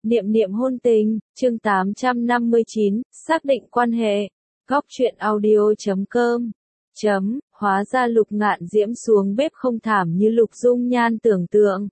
Niệm niệm hôn tình, chương 859, xác định quan hệ. Góc truyện audio.com. Hóa ra Lục Ngạn Diễm xuống bếp không thảm như Lục Dung Nhan tưởng tượng.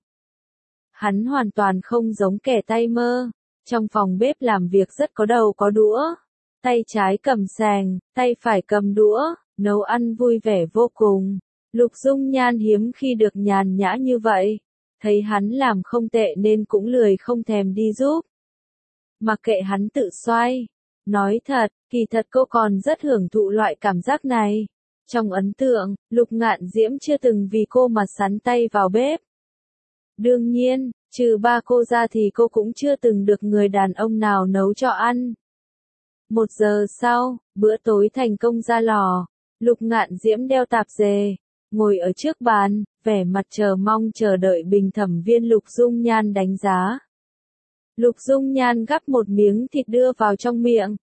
Hắn hoàn toàn không giống kẻ tay mơ. Trong phòng bếp làm việc rất có đầu có đũa. Tay trái cầm xàng, tay phải cầm đũa, nấu ăn vui vẻ vô cùng. Lục Dung Nhan hiếm khi được nhàn nhã như vậy. Thấy hắn làm không tệ nên cũng lười không thèm đi giúp. Mặc kệ hắn tự xoay. Nói thật, kỳ thật cô còn rất hưởng thụ loại cảm giác này. Trong ấn tượng, Lục Ngạn Diễm chưa từng vì cô mà sắn tay vào bếp. Đương nhiên, trừ ba cô ra thì cô cũng chưa từng được người đàn ông nào nấu cho ăn. 1 giờ sau, bữa tối thành công ra lò. Lục Ngạn Diễm đeo tạp dề, ngồi ở trước bàn, vẻ mặt chờ mong chờ đợi bình thẩm viên Lục Dung Nhan đánh giá. Lục Dung Nhan gắp một miếng thịt đưa vào trong miệng.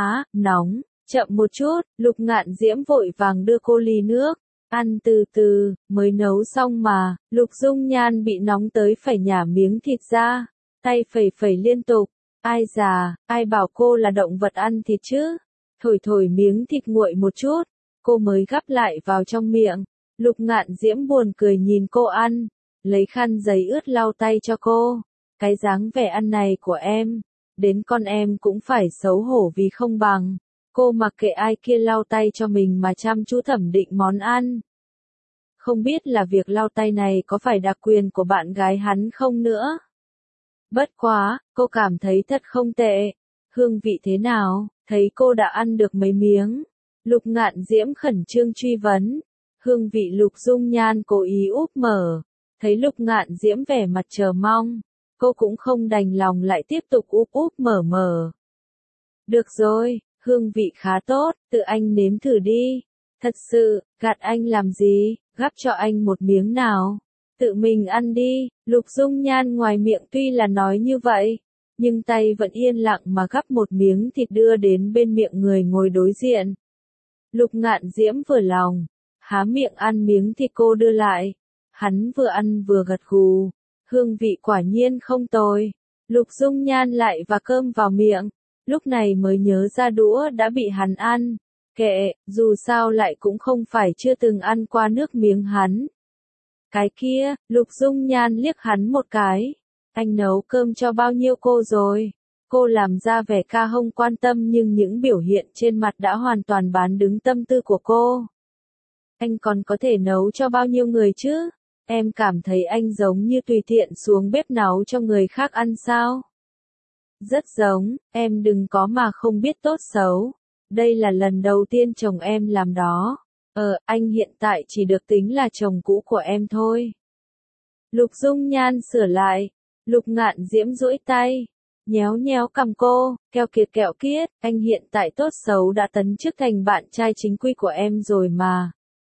Nóng, chậm một chút, Lục Ngạn Diễm vội vàng đưa cô ly nước. Ăn từ từ, mới nấu xong mà. Lục Dung Nhan bị nóng tới phải nhả miếng thịt ra, tay phẩy phẩy liên tục. Ai già, ai bảo cô là động vật ăn thịt chứ? Thổi thổi miếng thịt nguội một chút, cô mới gắp lại vào trong miệng. Lục Ngạn Diễm buồn cười nhìn cô ăn, lấy khăn giấy ướt lau tay cho cô. Cái dáng vẻ ăn này của em, đến con em cũng phải xấu hổ vì không bằng. Cô mặc kệ ai kia lau tay cho mình mà chăm chú thẩm định món ăn. Không biết là việc lau tay này có phải đặc quyền của bạn gái hắn không nữa. Bất quá, cô cảm thấy thật không tệ. Hương vị thế nào? Thấy cô đã ăn được mấy miếng. Lục Ngạn Diễm khẩn trương truy vấn. Hương vị Lục Dung Nhan cố ý úp mở. Thấy Lục Ngạn Diễm vẻ mặt chờ mong, cô cũng không đành lòng lại tiếp tục úp mở. Được rồi, hương vị khá tốt, tự anh nếm thử đi. Thật sự, gạt anh làm gì, gắp cho anh một miếng nào. Tự mình ăn đi. Lục Dung Nhan ngoài miệng tuy là nói như vậy, nhưng tay vẫn yên lặng mà gắp một miếng thịt đưa đến bên miệng người ngồi đối diện. Lục Ngạn Diễm vừa lòng, há miệng ăn miếng thịt cô đưa lại. Hắn vừa ăn vừa gật gù. Hương vị quả nhiên không tồi. Lục Dung Nhan lại và cơm vào miệng, lúc này mới nhớ ra đũa đã bị hắn ăn. Kệ, dù sao lại cũng không phải chưa từng ăn qua nước miếng hắn. Cái kia, Lục Dung Nhan liếc hắn một cái. Anh nấu cơm cho bao nhiêu cô rồi? Cô làm ra vẻ ca hông quan tâm nhưng những biểu hiện trên mặt đã hoàn toàn bán đứng tâm tư của cô. Anh còn có thể nấu cho bao nhiêu người chứ? Em cảm thấy anh giống như tùy tiện xuống bếp nấu cho người khác ăn sao? Rất giống, em đừng có mà không biết tốt xấu. Đây là lần đầu tiên chồng em làm đó. Anh hiện tại chỉ được tính là chồng cũ của em thôi. Lục Dung Nhan sửa lại. Lục Ngạn Diễm duỗi tay, nhéo nhéo cằm cô, keo kiệt, anh hiện tại tốt xấu đã tấn chức thành bạn trai chính quy của em rồi mà.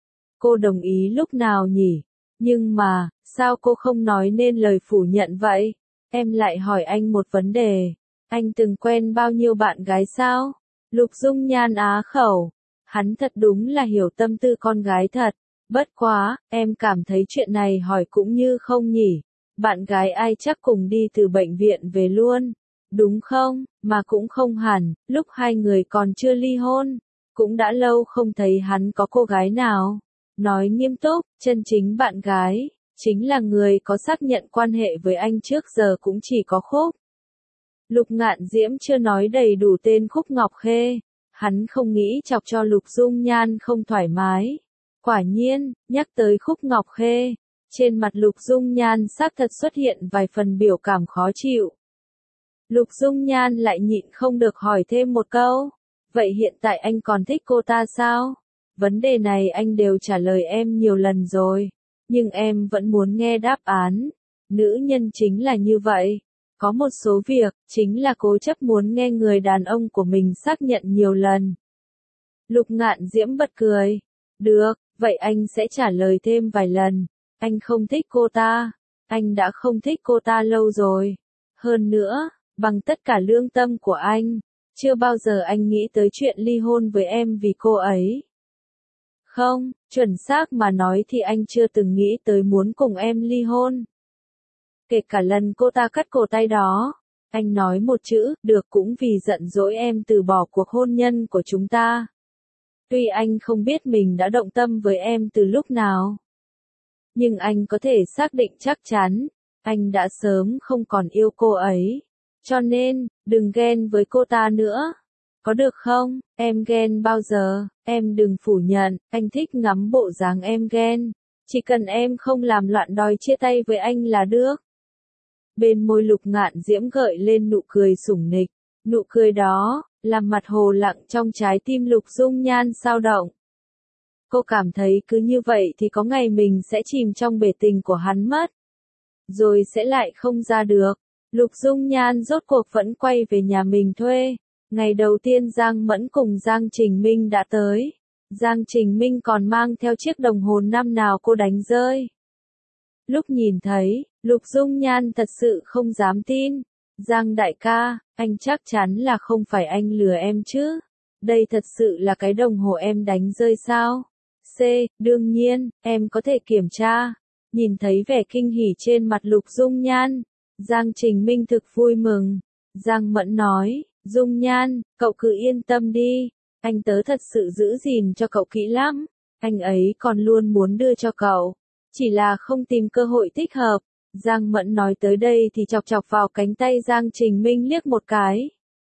Cô đồng ý lúc nào nhỉ? Nhưng mà, sao cô không nói nên lời phủ nhận vậy? Em lại hỏi anh một vấn đề. Anh từng quen bao nhiêu bạn gái sao? Lục Dung Nhan á khẩu. Hắn thật đúng là hiểu tâm tư con gái thật. Bất quá, em cảm thấy chuyện này hỏi cũng như không nhỉ. Bạn gái ai chắc cùng đi từ bệnh viện về luôn. Đúng không? Mà cũng không hẳn, lúc hai người còn chưa ly hôn. Cũng đã lâu không thấy hắn có cô gái nào. Nói nghiêm túc, chân chính bạn gái, chính là người có xác nhận quan hệ với anh trước giờ cũng chỉ có Khúc. Lục Ngạn Diễm chưa nói đầy đủ tên Khúc Ngọc Khê. Hắn không nghĩ chọc cho Lục Dung Nhan không thoải mái. Quả nhiên, nhắc tới Khúc Ngọc Khê, trên mặt Lục Dung Nhan xác thật xuất hiện vài phần biểu cảm khó chịu. Lục Dung Nhan lại nhịn không được hỏi thêm một câu. Vậy hiện tại anh còn thích cô ta sao? Vấn đề này anh đều trả lời em nhiều lần rồi. Nhưng em vẫn muốn nghe đáp án. Nữ nhân chính là như vậy. Có một số việc, chính là cố chấp muốn nghe người đàn ông của mình xác nhận nhiều lần. Lục Ngạn Diễm bật cười. Được, vậy anh sẽ trả lời thêm vài lần. Anh không thích cô ta. Anh đã không thích cô ta lâu rồi. Hơn nữa, bằng tất cả lương tâm của anh, chưa bao giờ anh nghĩ tới chuyện ly hôn với em vì cô ấy. Không, chuẩn xác mà nói thì anh chưa từng nghĩ tới muốn cùng em ly hôn. Kể cả lần cô ta cắt cổ tay đó, Anh nói một chữ, được cũng vì giận dỗi em từ bỏ cuộc hôn nhân của chúng ta. Tuy anh không biết mình đã động tâm với em từ lúc nào. Nhưng anh có thể xác định chắc chắn, anh đã sớm không còn yêu cô ấy. Cho nên, đừng ghen với cô ta nữa. Có được không? Em ghen bao giờ? Em đừng phủ nhận, anh thích ngắm bộ dáng em ghen. Chỉ cần em không làm loạn đòi chia tay với anh là được. Bên môi Lục Ngạn Diễm gợi lên nụ cười sủng nịch. Nụ cười đó, làm mặt hồ lặng trong trái tim Lục Dung Nhan xao động. Cô cảm thấy cứ như vậy thì có ngày mình sẽ chìm trong bể tình của hắn mất. Rồi sẽ lại không ra được. Lục Dung Nhan rốt cuộc vẫn quay về nhà mình thuê. Ngày đầu tiên Giang Mẫn cùng Giang Trình Minh đã tới. Giang Trình Minh còn mang theo chiếc đồng hồ năm nào cô đánh rơi. Lúc nhìn thấy, Lục Dung Nhan thật sự không dám tin. Giang đại ca, anh chắc chắn là không phải anh lừa em chứ. Đây thật sự là cái đồng hồ em đánh rơi sao? C, đương nhiên, em có thể kiểm tra. Nhìn thấy vẻ kinh hỉ trên mặt Lục Dung Nhan, Giang Trình Minh thực vui mừng. Giang Mẫn nói, Dung Nhan, cậu cứ yên tâm đi. Anh tớ thật sự giữ gìn cho cậu kỹ lắm. Anh ấy còn luôn muốn đưa cho cậu. Chỉ là không tìm cơ hội thích hợp. Giang Mẫn nói tới đây thì chọc chọc vào cánh tay Giang Trình Minh liếc một cái.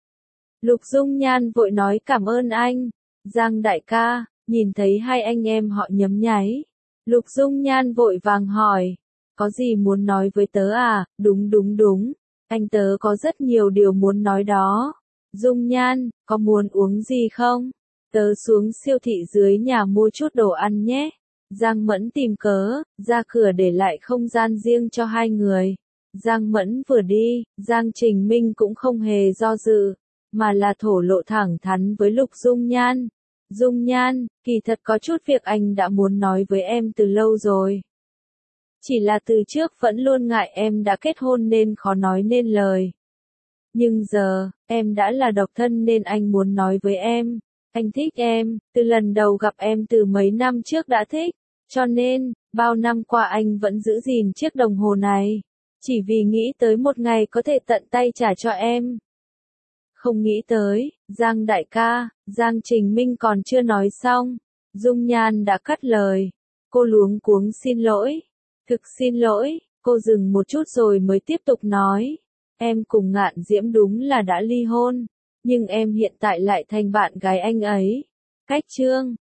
Lục Dung Nhan vội nói cảm ơn anh. Giang đại ca, nhìn thấy hai anh em họ nhấm nháy. Lục Dung Nhan vội vàng hỏi. Có gì muốn nói với tớ à? Đúng. Anh tớ có rất nhiều điều muốn nói đó. Dung Nhan, có muốn uống gì không? Tớ xuống siêu thị dưới nhà mua chút đồ ăn nhé. Giang Mẫn tìm cớ, ra cửa để lại không gian riêng cho hai người. Giang Mẫn vừa đi, Giang Trình Minh cũng không hề do dự, mà là thổ lộ thẳng thắn với Lục Dung Nhan. Dung Nhan, kỳ thật có chút việc anh đã muốn nói với em từ lâu rồi. Chỉ là từ trước vẫn luôn ngại em đã kết hôn nên khó nói nên lời. Nhưng giờ, em đã là độc thân nên anh muốn nói với em. Anh thích em, từ lần đầu gặp em từ mấy năm trước đã thích. Cho nên, bao năm qua anh vẫn giữ gìn chiếc đồng hồ này. Chỉ vì nghĩ tới một ngày có thể tận tay trả cho em. Không nghĩ tới, Giang đại ca, Giang Trình Minh còn chưa nói xong. Dung Nhan đã cắt lời. Cô luống cuống xin lỗi. Thực xin lỗi, cô dừng một chút rồi mới tiếp tục nói. Em cùng Ngạn Diễm đúng là đã ly hôn. Nhưng em hiện tại lại thành bạn gái anh ấy. Cách chương